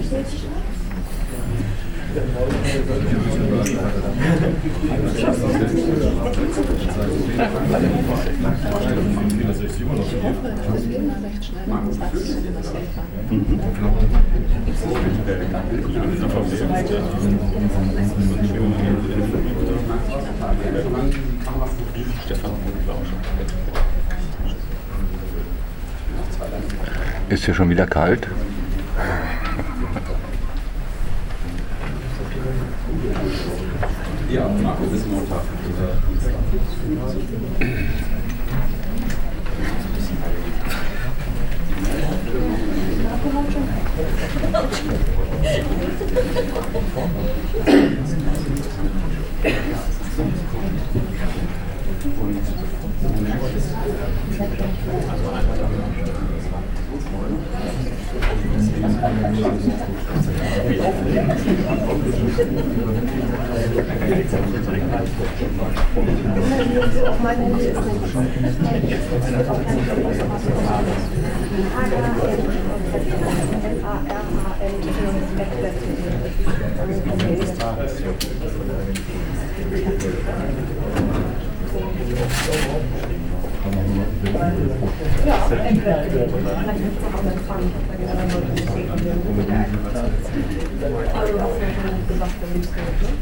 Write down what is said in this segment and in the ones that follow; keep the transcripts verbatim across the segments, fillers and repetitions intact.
Ist hier schon wieder kalt? Ja, Marco, bis Montag. Ja, entweder vielleicht nicht so am Empfang. Also, du hast ja schon gesagt, du liebst du, ne?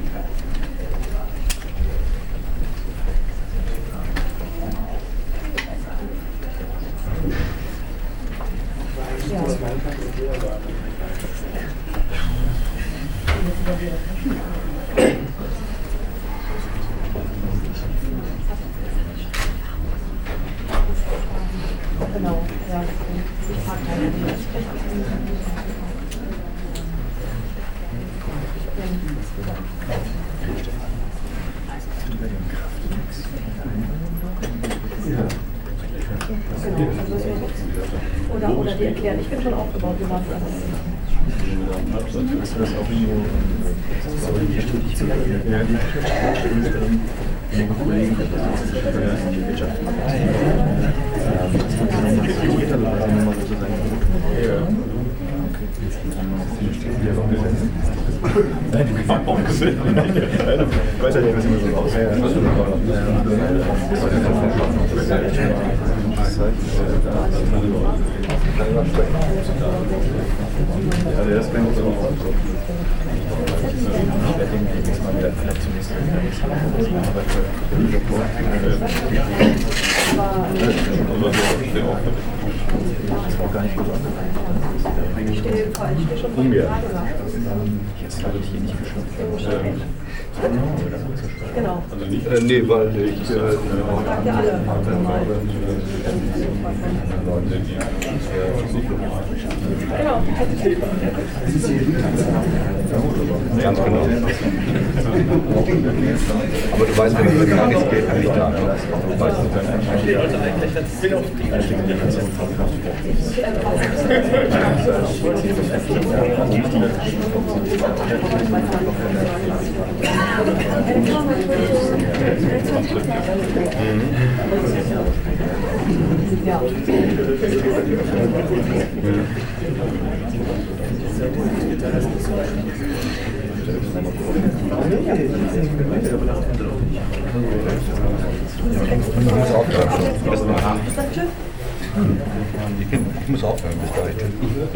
Genau, ja. Ich frage keine Oder, oder die erklären, ich bin schon aufgebaut, wir waren das. Hast du das auch irgendwo? Die Studie, ja, die Kollegen, die Wirtschaft machen. Nein, die waren auch gesehen. Ich weiß ja nicht, was immer so raus. Ja, der ist ganz so. Ich werde den nächstes Mal wieder vielleicht zunächst das war gar nicht gut angefangen. Ich stehe schon umgekehrt. Jetzt habe ich hier nicht geschafft. Genau. Also nicht, äh, nee, weil ich äh, ja alle normal. Genau. Ganz genau. Aber du weißt, wenn es gar nichts geht, kann ich da. Du weißt es dann eigentlich. Ja. Ich muss aufhören. Ich muss aufhören, bis gleich.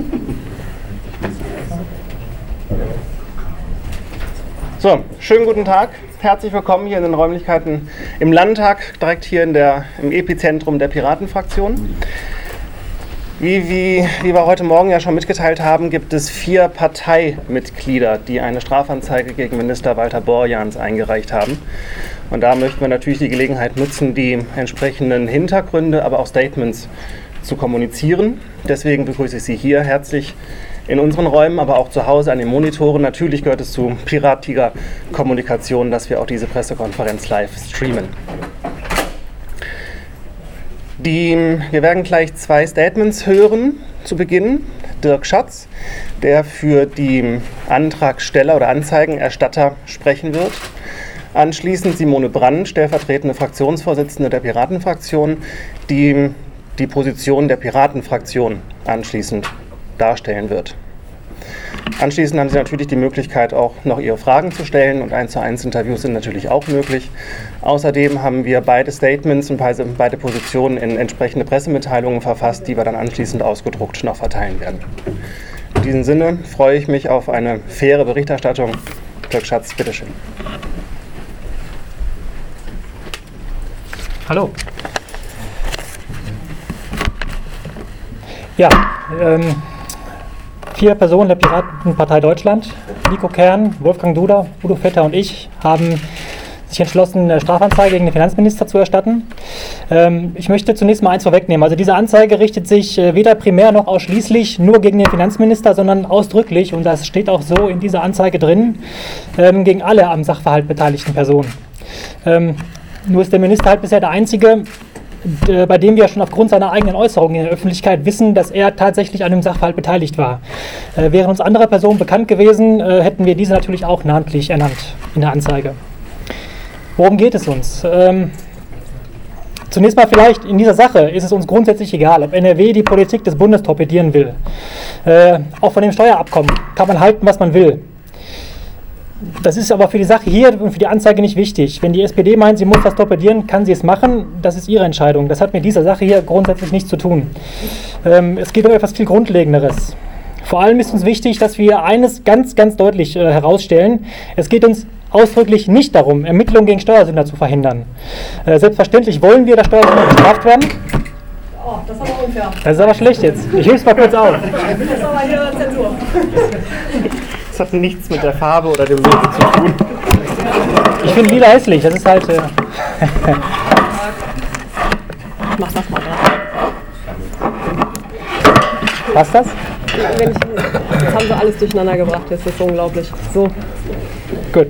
So, schönen guten Tag. Herzlich willkommen hier in den Räumlichkeiten im Landtag, direkt hier in der, im Epizentrum der Piratenfraktion. Wie, wie, wie wir heute Morgen ja schon mitgeteilt haben, gibt es vier Parteimitglieder, die eine Strafanzeige gegen Minister Walter Borjans eingereicht haben. Und da möchten wir natürlich die Gelegenheit nutzen, die entsprechenden Hintergründe, aber auch Statements zu kommunizieren. Deswegen begrüße ich Sie hier herzlich in unseren Räumen, aber auch zu Hause an den Monitoren. Natürlich gehört es zu Pirat-Tiger Kommunikation, dass wir auch diese Pressekonferenz live streamen. Die, wir werden gleich zwei Statements hören zu Beginn. Dirk Schatz, der für die Antragsteller oder Anzeigenerstatter sprechen wird. Anschließend Simone Brand, stellvertretende Fraktionsvorsitzende der Piratenfraktion, die die Position der Piratenfraktion anschließend darstellen wird. Anschließend haben Sie natürlich die Möglichkeit, auch noch Ihre Fragen zu stellen und eins zu eins Interviews sind natürlich auch möglich. Außerdem haben wir beide Statements und beide Positionen in entsprechende Pressemitteilungen verfasst, die wir dann anschließend ausgedruckt noch verteilen werden. In diesem Sinne freue ich mich auf eine faire Berichterstattung. Dirk Schatz, bitteschön. Hallo. Ja, ähm, vier Personen der Piratenpartei Deutschland, Nico Kern, Wolfgang Duda, Udo Vetter und ich, haben sich entschlossen, eine Strafanzeige gegen den Finanzminister zu erstatten. Ähm, ich möchte zunächst mal eins vorwegnehmen. Also diese Anzeige richtet sich äh, weder primär noch ausschließlich nur gegen den Finanzminister, sondern ausdrücklich, und das steht auch so in dieser Anzeige drin, ähm, gegen alle am Sachverhalt beteiligten Personen. Ähm, nur ist der Minister halt bisher der Einzige, bei dem wir schon aufgrund seiner eigenen Äußerungen in der Öffentlichkeit wissen, dass er tatsächlich an dem Sachverhalt beteiligt war. Äh, wären uns andere Personen bekannt gewesen, äh, hätten wir diese natürlich auch namentlich ernannt in der Anzeige. Worum geht es uns? Ähm, zunächst mal vielleicht in dieser Sache ist es uns grundsätzlich egal, ob N R W die Politik des Bundes torpedieren will. Äh, auch von dem Steuerabkommen kann man halten, was man will. Das ist aber für die Sache hier und für die Anzeige nicht wichtig. Wenn die S P D meint, sie muss das torpedieren, kann sie es machen. Das ist ihre Entscheidung. Das hat mit dieser Sache hier grundsätzlich nichts zu tun. Ähm, es geht um etwas viel Grundlegenderes. Vor allem ist uns wichtig, dass wir eines ganz, ganz deutlich äh, herausstellen. Es geht uns ausdrücklich nicht darum, Ermittlungen gegen Steuersünder zu verhindern. Äh, selbstverständlich wollen wir, dass Steuersünder bestraft werden. Oh, das ist aber unfair. Das ist aber schlecht jetzt. Ich hebe es mal kurz auf. Das ist aber hier Zensur. Das hat nichts mit der Farbe oder dem Bild zu tun. Ich finde lila hässlich, das ist halt... Äh Mach das mal da. Passt das? Wenn ich, jetzt haben sie alles durcheinander gebracht, das ist unglaublich. So. Gut.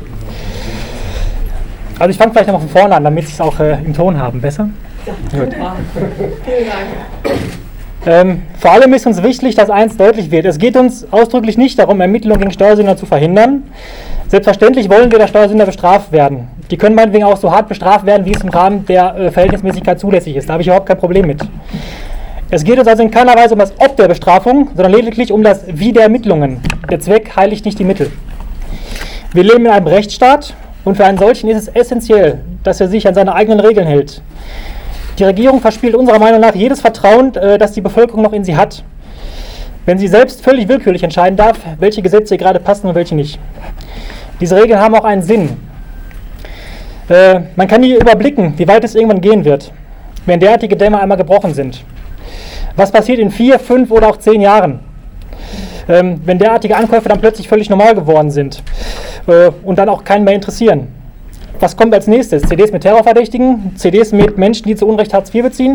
Also ich fange vielleicht noch von vorne an, damit Sie es auch äh, im Ton haben. Besser? Ja. Gut. Ja. Vielen Dank. Ähm, vor allem ist uns wichtig, dass eins deutlich wird. Es geht uns ausdrücklich nicht darum, Ermittlungen gegen Steuersünder zu verhindern. Selbstverständlich wollen wir, dass Steuersünder bestraft werden. Die können meinetwegen auch so hart bestraft werden, wie es im Rahmen der äh, Verhältnismäßigkeit zulässig ist. Da habe ich überhaupt kein Problem mit. Es geht uns also in keiner Weise um das Ob der Bestrafung, sondern lediglich um das Wie der Ermittlungen. Der Zweck heiligt nicht die Mittel. Wir leben in einem Rechtsstaat und für einen solchen ist es essentiell, dass er sich an seine eigenen Regeln hält. Die Regierung verspielt unserer Meinung nach jedes Vertrauen, äh, das die Bevölkerung noch in sie hat, wenn sie selbst völlig willkürlich entscheiden darf, welche Gesetze ihr gerade passen und welche nicht. Diese Regeln haben auch einen Sinn. Äh, man kann nie überblicken, wie weit es irgendwann gehen wird, wenn derartige Dämme einmal gebrochen sind. Was passiert in vier, fünf oder auch zehn Jahren, ähm, wenn derartige Ankäufe dann plötzlich völlig normal geworden sind äh, und dann auch keinen mehr interessieren? Was kommt als nächstes? C Ds mit Terrorverdächtigen? C Ds mit Menschen, die zu Unrecht Hartz vier beziehen?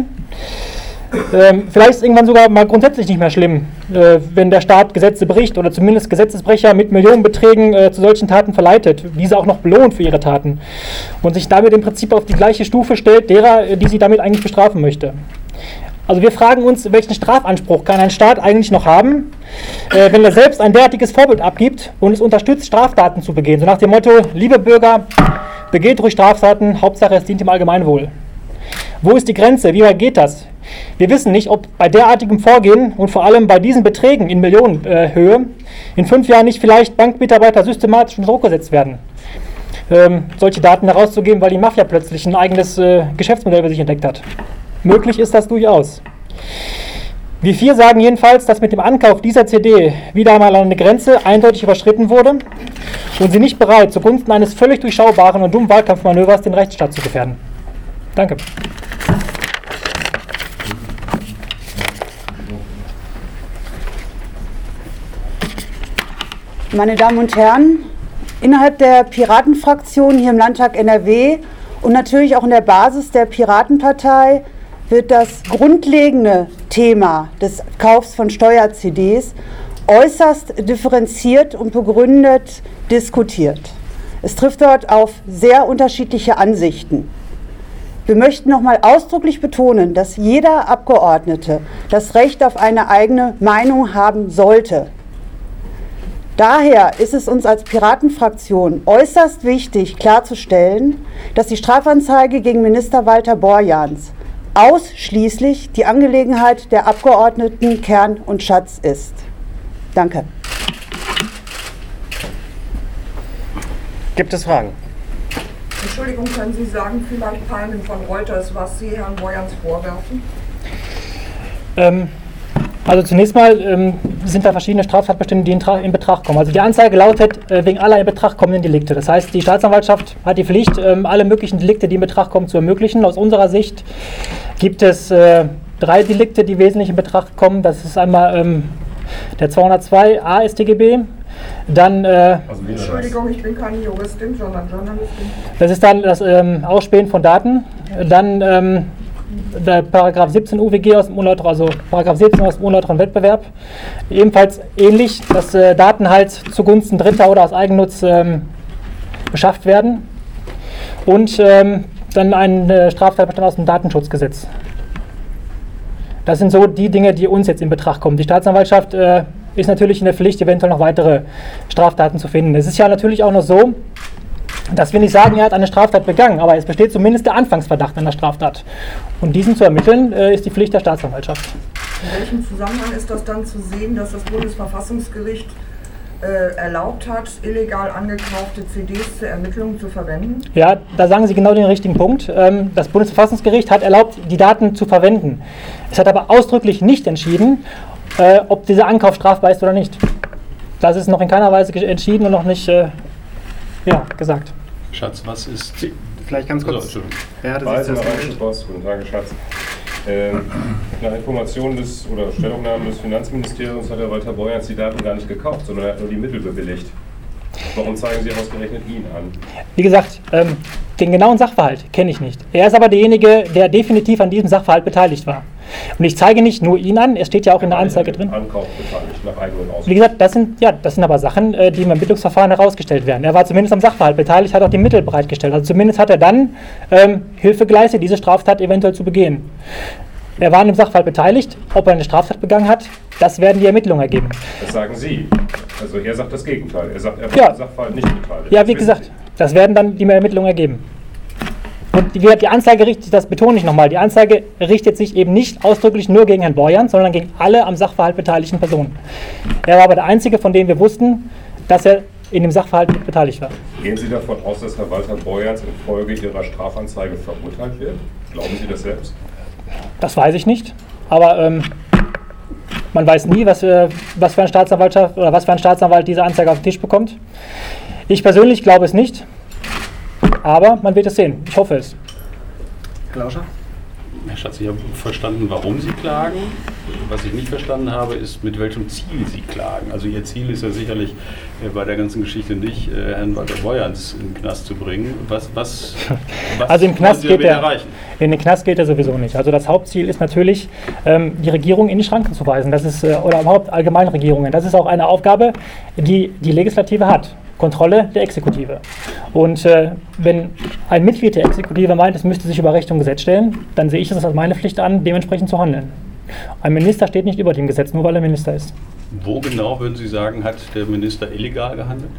Ähm, vielleicht ist es irgendwann sogar mal grundsätzlich nicht mehr schlimm, äh, wenn der Staat Gesetze bricht oder zumindest Gesetzesbrecher mit Millionenbeträgen äh, zu solchen Taten verleitet, diese auch noch belohnt für ihre Taten und sich damit im Prinzip auf die gleiche Stufe stellt, derer, die sie damit eigentlich bestrafen möchte. Also wir fragen uns, welchen Strafanspruch kann ein Staat eigentlich noch haben, äh, wenn er selbst ein derartiges Vorbild abgibt und es unterstützt, Straftaten zu begehen. So nach dem Motto, liebe Bürger, begeht ruhig Straftaten, Hauptsache es dient dem Allgemeinwohl. Wo ist die Grenze? Wie weit geht das? Wir wissen nicht, ob bei derartigem Vorgehen und vor allem bei diesen Beträgen in Millionenhöhe äh, in fünf Jahren nicht vielleicht Bankmitarbeiter systematisch unter Druck gesetzt werden, ähm, solche Daten herauszugeben, weil die Mafia plötzlich ein eigenes äh, Geschäftsmodell für sich entdeckt hat. Möglich ist das durchaus. Wir vier sagen jedenfalls, dass mit dem Ankauf dieser C D wieder einmal eine Grenze eindeutig überschritten wurde und sie nicht bereit, zugunsten eines völlig durchschaubaren und dummen Wahlkampfmanövers den Rechtsstaat zu gefährden. Danke. Meine Damen und Herren, innerhalb der Piratenfraktion hier im Landtag N R W und natürlich auch in der Basis der Piratenpartei wird das grundlegende Thema des Kaufs von Steuer-C Ds äußerst differenziert und begründet diskutiert. Es trifft dort auf sehr unterschiedliche Ansichten. Wir möchten nochmal ausdrücklich betonen, dass jeder Abgeordnete das Recht auf eine eigene Meinung haben sollte. Daher ist es uns als Piratenfraktion äußerst wichtig, klarzustellen, dass die Strafanzeige gegen Minister Walter Borjans ausschließlich die Angelegenheit der Abgeordneten Kern und Schatz ist. Danke. Gibt es Fragen? Entschuldigung, können Sie sagen, vielleicht Palmen von Reuters, was Sie Herrn Borjans vorwerfen? Ähm, also zunächst mal ähm, sind da verschiedene Straftatbestände, die in, Tra- in Betracht kommen. Also die Anzeige lautet äh, wegen aller in Betracht kommenden Delikte. Das heißt, die Staatsanwaltschaft hat die Pflicht, ähm, alle möglichen Delikte, die in Betracht kommen, zu ermöglichen. Aus unserer Sicht gibt es äh, drei Delikte, die wesentlich in Betracht kommen. Das ist einmal ähm, der zweihundertzwei a S t G B. Dann, äh, Entschuldigung, ich bin keine Juristin, sondern Journalistin. Das ist dann das ähm, Ausspähen von Daten. Dann ähm, der Paragraph siebzehn U W G aus dem unlauteren, also Paragraph siebzehn aus dem unlauteren Wettbewerb. Ebenfalls ähnlich, dass äh, Daten halt zugunsten Dritter oder aus Eigennutz ähm, beschafft werden. Und ähm, dann ein äh, Straftatbestand aus dem Datenschutzgesetz. Das sind so die Dinge, die uns jetzt in Betracht kommen. Die Staatsanwaltschaft äh, ist natürlich in der Pflicht, eventuell noch weitere Straftaten zu finden. Es ist ja natürlich auch noch so, dass wir nicht sagen, er hat eine Straftat begangen, aber es besteht zumindest der Anfangsverdacht einer Straftat. Und diesen zu ermitteln, äh, ist die Pflicht der Staatsanwaltschaft. In welchem Zusammenhang ist das dann zu sehen, dass das Bundesverfassungsgericht äh, erlaubt hat, illegal angekaufte C Ds zur Ermittlung zu verwenden? Ja, da sagen Sie genau den richtigen Punkt. Ähm, das Bundesverfassungsgericht hat erlaubt, die Daten zu verwenden. Es hat aber ausdrücklich nicht entschieden, äh, ob dieser Ankauf strafbar ist oder nicht. Das ist noch in keiner Weise entschieden und noch nicht äh, ja, gesagt. Schatz, was ist... Vielleicht ganz kurz. So, Wer hatte Weise sich das Rheinische Post, guten Tag, Schatz. Ähm, nach Informationen des oder Stellungnahmen des Finanzministeriums hat der Walter Borjans die Daten gar nicht gekauft, sondern er hat nur die Mittel bewilligt. Warum zeigen Sie ausgerechnet ihn an? Wie gesagt, ähm, den genauen Sachverhalt kenne ich nicht. Er ist aber derjenige, der definitiv an diesem Sachverhalt beteiligt war. Und ich zeige nicht nur ihn an, es steht ja auch in der Anzeige drin. Ankauf beteiligt, nach eigenen Aussagen. Wie gesagt, das sind, ja, das sind aber Sachen, äh, die im Ermittlungsverfahren herausgestellt werden. Er war zumindest am Sachverhalt beteiligt, hat auch die Mittel bereitgestellt. Also zumindest hat er dann ähm, Hilfe geleistet, diese Straftat eventuell zu begehen. Er war an dem Sachverhalt beteiligt. Ob er eine Straftat begangen hat, das werden die Ermittlungen ergeben. Das sagen Sie. Also er sagt das Gegenteil. Er sagt, er war Ja. am Sachverhalt nicht beteiligt. Ja, Das wie wissen gesagt, Sie. das werden dann die Ermittlungen ergeben. Und die, die Anzeige richtet, das betone ich nochmal, die Anzeige richtet sich eben nicht ausdrücklich nur gegen Herrn Borjans, sondern gegen alle am Sachverhalt beteiligten Personen. Er war aber der Einzige, von dem wir wussten, dass er in dem Sachverhalt mit beteiligt war. Gehen Sie davon aus, dass Herr Walter Borjans infolge Ihrer Strafanzeige verurteilt wird? Glauben Sie das selbst? Das weiß ich nicht, aber ähm, man weiß nie, was, äh, was für ein Staatsanwalt oder was für ein Staatsanwalt diese Anzeige auf den Tisch bekommt. Ich persönlich glaube es nicht, aber man wird es sehen. Ich hoffe es. Herr Lauscher? Herr Schatz, ich habe verstanden, warum Sie klagen. Was ich nicht verstanden habe, ist, mit welchem Ziel Sie klagen. Also Ihr Ziel ist ja sicherlich äh, bei der ganzen Geschichte nicht, äh, Herrn Walter Borjans in den Knast zu bringen. Was, was, was Also im Knast wollen Sie geht damit er, erreichen? in den Knast geht er sowieso nicht. Also das Hauptziel ist natürlich, ähm, die Regierung in die Schranken zu weisen. Das ist, äh, oder überhaupt allgemein Regierungen. Das ist auch eine Aufgabe, die die Legislative hat. Kontrolle der Exekutive. Und äh, wenn ein Mitglied der Exekutive meint, es müsste sich über Recht und Gesetz stellen, dann sehe ich es als meine Pflicht an, dementsprechend zu handeln. Ein Minister steht nicht über dem Gesetz, nur weil er Minister ist. Wo genau, würden Sie sagen, hat der Minister illegal gehandelt?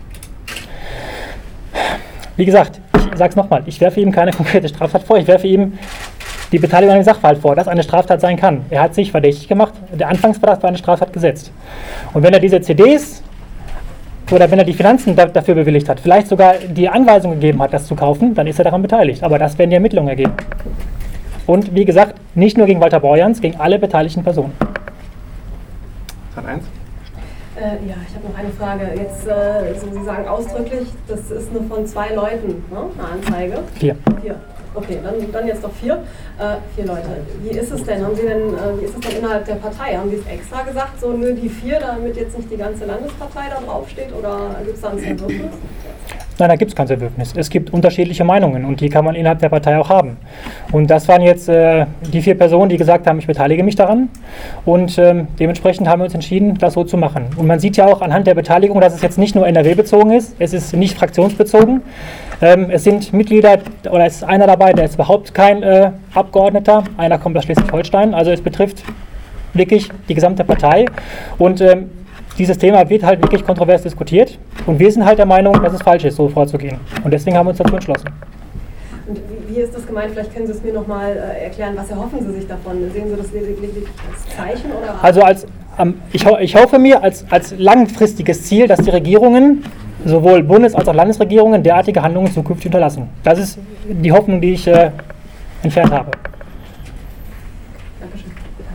Wie gesagt, ich sage es nochmal, ich werfe ihm keine konkrete Straftat vor, ich werfe ihm die Beteiligung an dem Sachverhalt vor, dass eine Straftat sein kann. Er hat sich verdächtig gemacht, der Anfangsverdacht war eine Straftat gesetzt. Und wenn er diese C Ds oder wenn er die Finanzen da, dafür bewilligt hat, vielleicht sogar die Anweisung gegeben hat, das zu kaufen, dann ist er daran beteiligt. Aber das werden die Ermittlungen ergeben. Und wie gesagt, nicht nur gegen Walter Borjans, gegen alle beteiligten Personen. Sat eins? Äh, ja, ich habe noch eine Frage. Jetzt, äh, so Sie sagen ausdrücklich, das ist nur von zwei Leuten, ne? Eine Anzeige. Vier. Vier. Okay, dann, dann jetzt noch vier. Äh, vier Leute. Wie ist es denn? Haben Sie denn, äh, wie ist es denn innerhalb der Partei? Haben Sie es extra gesagt, so nur die vier, damit jetzt nicht die ganze Landespartei da draufsteht? Oder gibt es da ein Zerwürfnis? Nein, da gibt es kein Zerwürfnis. Es gibt unterschiedliche Meinungen und die kann man innerhalb der Partei auch haben. Und das waren jetzt äh, die vier Personen, die gesagt haben, ich beteilige mich daran. Und ähm, dementsprechend haben wir uns entschieden, das so zu machen. Und man sieht ja auch anhand der Beteiligung, dass es jetzt nicht nur N R W bezogen ist, es ist nicht fraktionsbezogen. Ähm, es sind Mitglieder, oder es ist einer dabei, der ist überhaupt kein äh, Abgeordneter, einer kommt aus Schleswig-Holstein. Also es betrifft wirklich die gesamte Partei. Und ähm, dieses Thema wird halt wirklich kontrovers diskutiert und wir sind halt der Meinung, dass es falsch ist, so vorzugehen. Und deswegen haben wir uns dazu entschlossen. Und wie, wie ist das gemeint? Vielleicht können Sie es mir nochmal äh, erklären. Was erhoffen Sie sich davon? Sehen Sie das lediglich als Zeichen? Oder? Also als, ähm, ich, ho ich hoffe mir als, als langfristiges Ziel, dass die Regierungen sowohl Bundes- als auch Landesregierungen derartige Handlungen zukünftig unterlassen. Das ist die Hoffnung, die ich äh, entfernt habe. Dankeschön.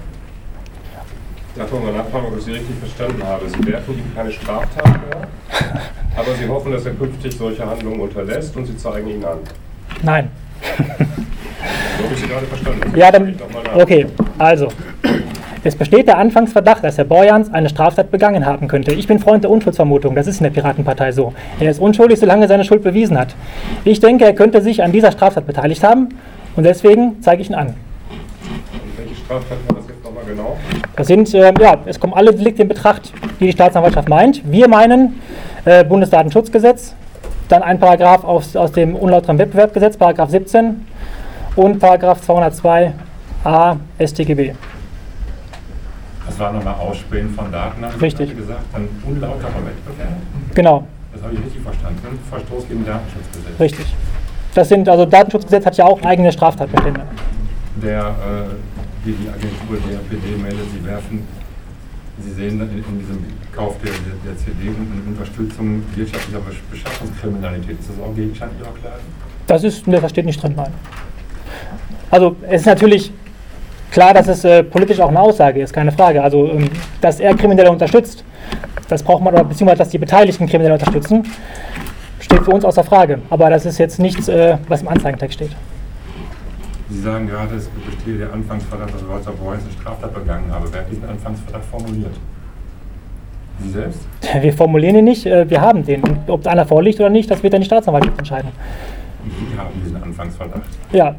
Darf ich mal nachfragen, ob ich Sie richtig verstanden habe? Sie werfen ihm keine Straftat vor, aber Sie hoffen, dass er künftig solche Handlungen unterlässt und Sie zeigen ihn an. Nein. So habe ich Sie gerade verstanden. Ja, dann, okay, also, es besteht der Anfangsverdacht, dass Herr Borjans eine Straftat begangen haben könnte. Ich bin Freund der Unschuldsvermutung, das ist in der Piratenpartei so. Er ist unschuldig, solange er seine Schuld bewiesen hat. Ich denke, er könnte sich an dieser Straftat beteiligt haben und deswegen zeige ich ihn an. Und welche Straftat war das jetzt nochmal genau? Das sind, äh, ja, es kommen alle Delikte in Betracht, die die Staatsanwaltschaft meint. Wir meinen äh, Bundesdatenschutzgesetz, dann ein Paragraph aus, aus dem unlauteren Wettbewerbsgesetz, Paragraph siebzehn und Paragraph zweihundertzwei a S t G B. Das war nochmal Ausspähen von Daten, haben Sie Richtig. gerade gesagt, dann unlauterer Wettbewerb. Genau, Das habe ich richtig verstanden. Verstoß gegen Datenschutzgesetz. richtig. Das sind, also Datenschutzgesetz hat ja auch eigene Straftatbestände. Der, äh, die, die Agentur der P D meldet, Sie werfen, Sie sehen in, in diesem Kauf der, der, der C D und in Unterstützung wirtschaftlicher Beschaffungskriminalität. Ist das auch Gegenstand Ihrer Klage? Das ist, ne, das steht nicht drin, nein. Also es ist natürlich klar, dass es äh, politisch auch eine Aussage ist, keine Frage. Also ähm, dass er Kriminelle unterstützt, das braucht man, oder beziehungsweise dass die Beteiligten Kriminelle unterstützen, steht für uns außer Frage. Aber das ist jetzt nichts, äh, was im Anzeigentext steht. Sie sagen gerade, es besteht der Anfangsverdacht, dass Walter Borjans eine Straftat begangen habe. Wer hat diesen Anfangsverdacht formuliert? Sie selbst? Wir formulieren ihn nicht, äh, wir haben den. Und ob einer vorliegt oder nicht, das wird dann die Staatsanwaltschaft entscheiden. Sie haben diesen Anfangsverdacht? Ja.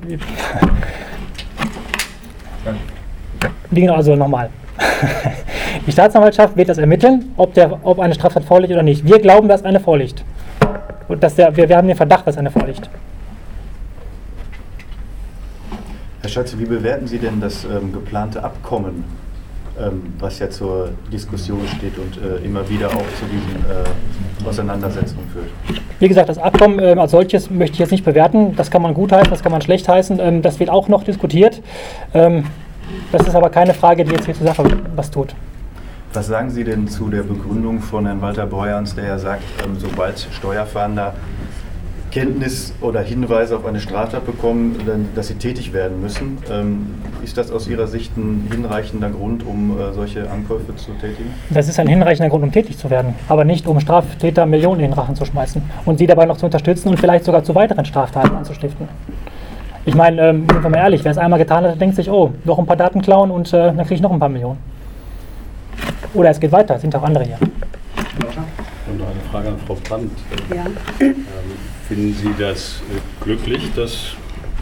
Also nochmal. Die Staatsanwaltschaft wird das ermitteln, ob, der, ob eine Straftat vorliegt oder nicht. Wir glauben, dass eine vorliegt. Und dass der, wir, wir haben den Verdacht, dass eine vorliegt. Herr Scholze, wie bewerten Sie denn das ähm, geplante Abkommen, ähm, was ja zur Diskussion steht und äh, immer wieder auch zu diesen äh, Auseinandersetzungen führt? Wie gesagt, das Abkommen äh, als solches möchte ich jetzt nicht bewerten. Das kann man gut heißen, das kann man schlecht heißen. Ähm, das wird auch noch diskutiert. Ähm, das ist aber keine Frage, die jetzt hier zur Sache was tut. Was sagen Sie denn zu der Begründung von Herrn Walter Borjans, der ja sagt, ähm, sobald Steuerfahnder Kenntnis oder Hinweise auf eine Straftat bekommen, dass sie tätig werden müssen. Ähm, ist das aus Ihrer Sicht ein hinreichender Grund, um äh, solche Ankäufe zu tätigen? Das ist ein hinreichender Grund, um tätig zu werden, aber nicht, um Straftäter Millionen in den Rachen zu schmeißen und sie dabei noch zu unterstützen und vielleicht sogar zu weiteren Straftaten anzustiften. Ich meine, ähm, sind wir mal ehrlich, wer es einmal getan hat, denkt sich, oh, noch ein paar Daten klauen und äh, dann kriege ich noch ein paar Millionen. Oder es geht weiter, es sind auch andere hier. Und noch eine Frage an Frau Brandt. Ja. Ähm, finden Sie das äh, glücklich, dass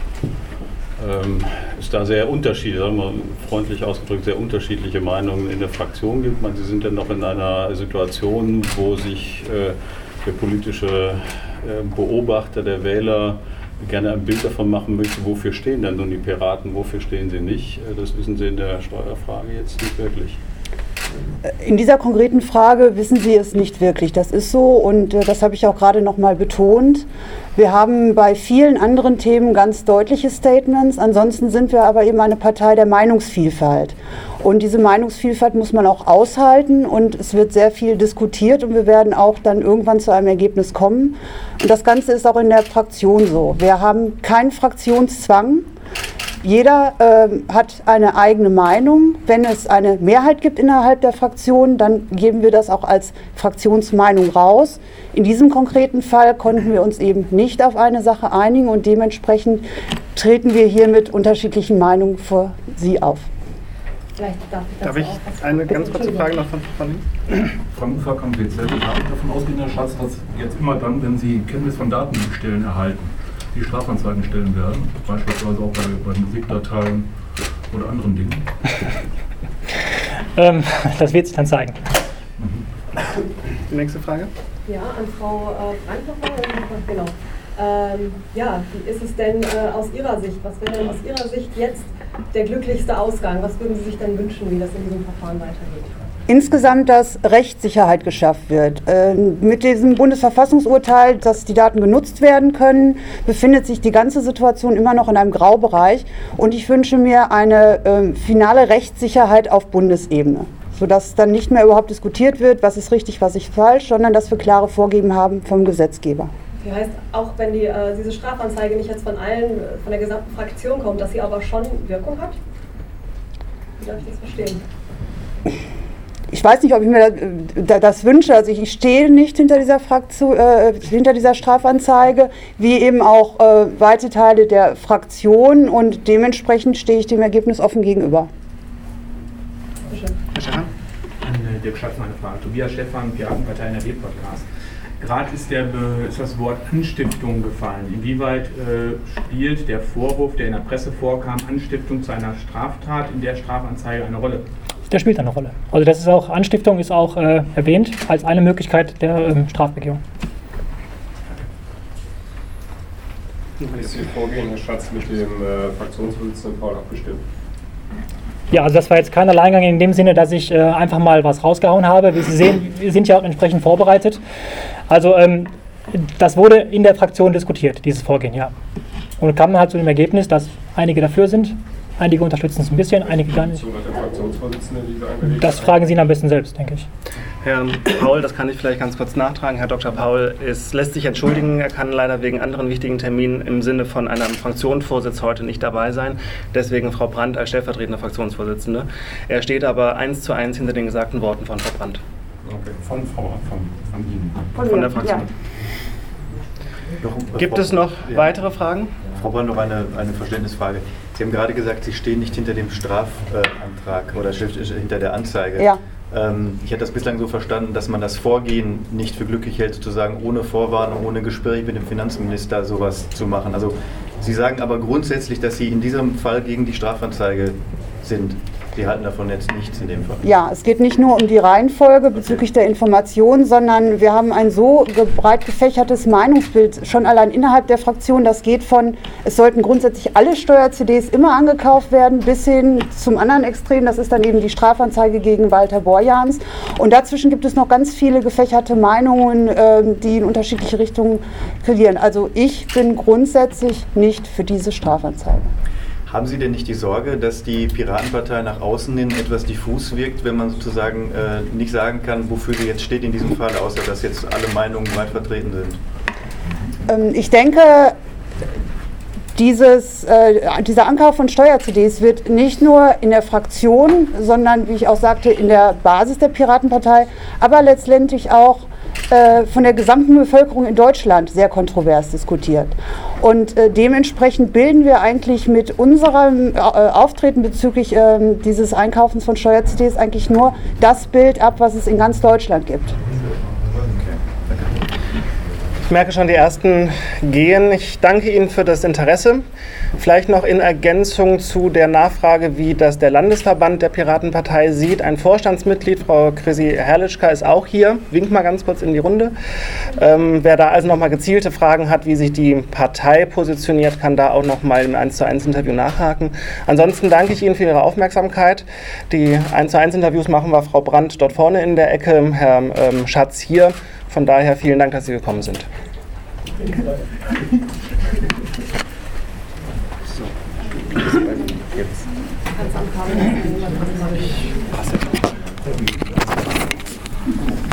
ähm, es da sehr unterschiedliche, sagen wir freundlich ausgedrückt, sehr unterschiedliche Meinungen in der Fraktion gibt? Ich meine, Sie sind ja noch in einer Situation, wo sich äh, der politische äh, Beobachter, der Wähler gerne ein Bild davon machen möchte, wofür stehen denn nun die Piraten, wofür stehen sie nicht. Äh, das wissen Sie in der Steuerfrage jetzt nicht wirklich. In dieser konkreten Frage wissen Sie es nicht wirklich. Das ist so und äh, das habe ich auch gerade noch mal betont. Wir haben bei vielen anderen Themen ganz deutliche Statements. Ansonsten sind wir aber eben eine Partei der Meinungsvielfalt. Und diese Meinungsvielfalt muss man auch aushalten und es wird sehr viel diskutiert und wir werden auch dann irgendwann zu einem Ergebnis kommen. Und das Ganze ist auch in der Fraktion so. Wir haben keinen Fraktionszwang. Jeder äh, hat eine eigene Meinung. Wenn es eine Mehrheit gibt innerhalb der Fraktion, dann geben wir das auch als Fraktionsmeinung raus. In diesem konkreten Fall konnten wir uns eben nicht auf eine Sache einigen und dementsprechend treten wir hier mit unterschiedlichen Meinungen vor Sie auf. Vielleicht darf ich, darf ich auch eine ganz kurze Frage noch von, von Ihnen? Frank Ufer, K P Z. Ich habe davon ausgehen, Herr Schatz, dass jetzt immer dann, wenn Sie Kenntnis von Datenstellen erhalten, die Strafanzeigen stellen werden, beispielsweise auch bei, bei Musikdateien oder anderen Dingen? ähm, das wird sich dann zeigen. Die nächste Frage? Ja, an Frau äh, Brandt nochmal. Genau. Ähm, ja, wie ist es denn äh, aus Ihrer Sicht? Was wäre denn aus Ihrer Sicht jetzt der glücklichste Ausgang? Was würden Sie sich denn wünschen, wie das in diesem Verfahren weitergeht? Insgesamt, dass Rechtssicherheit geschafft wird. Äh, mit diesem Bundesverfassungsurteil, dass die Daten genutzt werden können, befindet sich die ganze Situation immer noch in einem Graubereich. Und ich wünsche mir eine äh, finale Rechtssicherheit auf Bundesebene. sodass dann nicht mehr überhaupt diskutiert wird, was ist richtig, was ist falsch, sondern dass wir klare Vorgaben haben vom Gesetzgeber. Das heißt, auch wenn die, äh, diese Strafanzeige nicht jetzt von allen, von der gesamten Fraktion kommt, dass sie aber schon Wirkung hat? Wie darf ich das verstehen? Ich weiß nicht, ob ich mir das, das wünsche. Also ich, ich stehe nicht hinter dieser, Fraktion, äh, hinter dieser Strafanzeige, wie eben auch äh, weite Teile der Fraktion, und dementsprechend stehe ich dem Ergebnis offen gegenüber. Herr Stefan? An äh, Dirk Schatz meine Frage. Tobias Stephan, Piratenpartei N R W-Podcast. Gerade ist, der, ist das Wort Anstiftung gefallen. Inwieweit äh, spielt der Vorwurf, der in der Presse vorkam, Anstiftung zu einer Straftat in der Strafanzeige eine Rolle? Der spielt eine Rolle. Also das ist auch, Anstiftung ist auch äh, erwähnt als eine Möglichkeit der ähm, Strafbegehung. Ist Ihr Vorgehen, Herr Schatz, mit dem äh, Fraktionsvorsitzenden Paul abgestimmt? Ja, also das war jetzt kein Alleingang in dem Sinne, dass ich äh, einfach mal was rausgehauen habe. Wie Sie sehen, wir sind ja auch entsprechend vorbereitet. Also ähm, das wurde in der Fraktion diskutiert, dieses Vorgehen, ja. Und kam halt zu dem Ergebnis, dass einige dafür sind, einige unterstützen es ein bisschen, einige gar nicht. Das fragen Sie ihn am besten selbst, denke ich. Herr Paul, das kann ich vielleicht ganz kurz nachtragen. Herr Doktor Paul ist, lässt sich entschuldigen, er kann leider wegen anderen wichtigen Terminen im Sinne von einem Fraktionsvorsitz heute nicht dabei sein. Deswegen Frau Brandt als stellvertretende Fraktionsvorsitzende. Er steht aber eins zu eins hinter den gesagten Worten von Frau Brandt. Okay. Von Frau von, von Ihnen. Von, von der Fraktion. Ja. Gibt es noch ja. weitere Fragen? Frau Brandt, noch eine, eine Verständnisfrage. Sie haben gerade gesagt, Sie stehen nicht hinter dem Strafantrag oder hinter der Anzeige. Ja. Ähm, ich hätte das bislang so verstanden, dass man das Vorgehen nicht für glücklich hält, sozusagen ohne Vorwarnung, ohne Gespräch mit dem Finanzminister sowas zu machen. Also Sie sagen aber grundsätzlich, dass Sie in diesem Fall gegen die Strafanzeige sind. Sie halten davon jetzt nichts in dem Fall. Ja, es geht nicht nur um die Reihenfolge bezüglich der Information, sondern wir haben ein so breit gefächertes Meinungsbild schon allein innerhalb der Fraktion. Das geht von, es sollten grundsätzlich alle Steuer-C Ds immer angekauft werden, bis hin zum anderen Extrem. Das ist dann eben die Strafanzeige gegen Walter Borjans. Und dazwischen gibt es noch ganz viele gefächerte Meinungen, die in unterschiedliche Richtungen verlieren. Also ich bin grundsätzlich nicht für diese Strafanzeige. Haben Sie denn nicht die Sorge, dass die Piratenpartei nach außen hin etwas diffus wirkt, wenn man sozusagen äh, nicht sagen kann, wofür sie jetzt steht in diesem Fall, außer dass jetzt alle Meinungen weit vertreten sind? Ähm, ich denke, dieses, äh, dieser Ankauf von Steuer-C Ds wird nicht nur in der Fraktion, sondern, wie ich auch sagte, in der Basis der Piratenpartei, aber letztendlich auch äh, von der gesamten Bevölkerung in Deutschland sehr kontrovers diskutiert. Und äh, dementsprechend bilden wir eigentlich mit unserem äh, Auftreten bezüglich äh, dieses Einkaufens von Steuer-C Ds eigentlich nur das Bild ab, was es in ganz Deutschland gibt. Ich merke schon, die ersten gehen. Ich danke Ihnen für das Interesse. Vielleicht noch in Ergänzung zu der Nachfrage, wie das der Landesverband der Piratenpartei sieht. Ein Vorstandsmitglied, Frau Chrissy Herrlichka, ist auch hier. Winkt mal ganz kurz in die Runde. Ähm, wer da also noch mal gezielte Fragen hat, wie sich die Partei positioniert, kann da auch noch mal im eins zu eins Interview nachhaken. Ansonsten danke ich Ihnen für Ihre Aufmerksamkeit. Die eins zu eins Interviews machen wir Frau Brandt dort vorne in der Ecke, Herr ähm, Schatz hier. Von daher vielen Dank, dass Sie gekommen sind. So, jetzt.